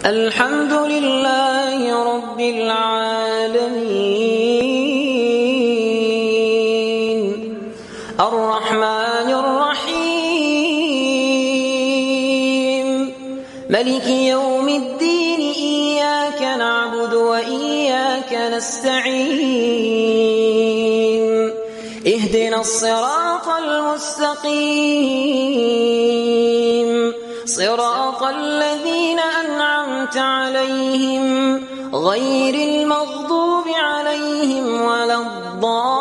الحمد لله رب العالمين الرحمن الرحيم ملك يوم الدين إياك نعبد وإياك نستعين اهدنا الصراط المستقيم صراط الذين أنعمت عليهم غير المغضوب عليهم ولا الضالين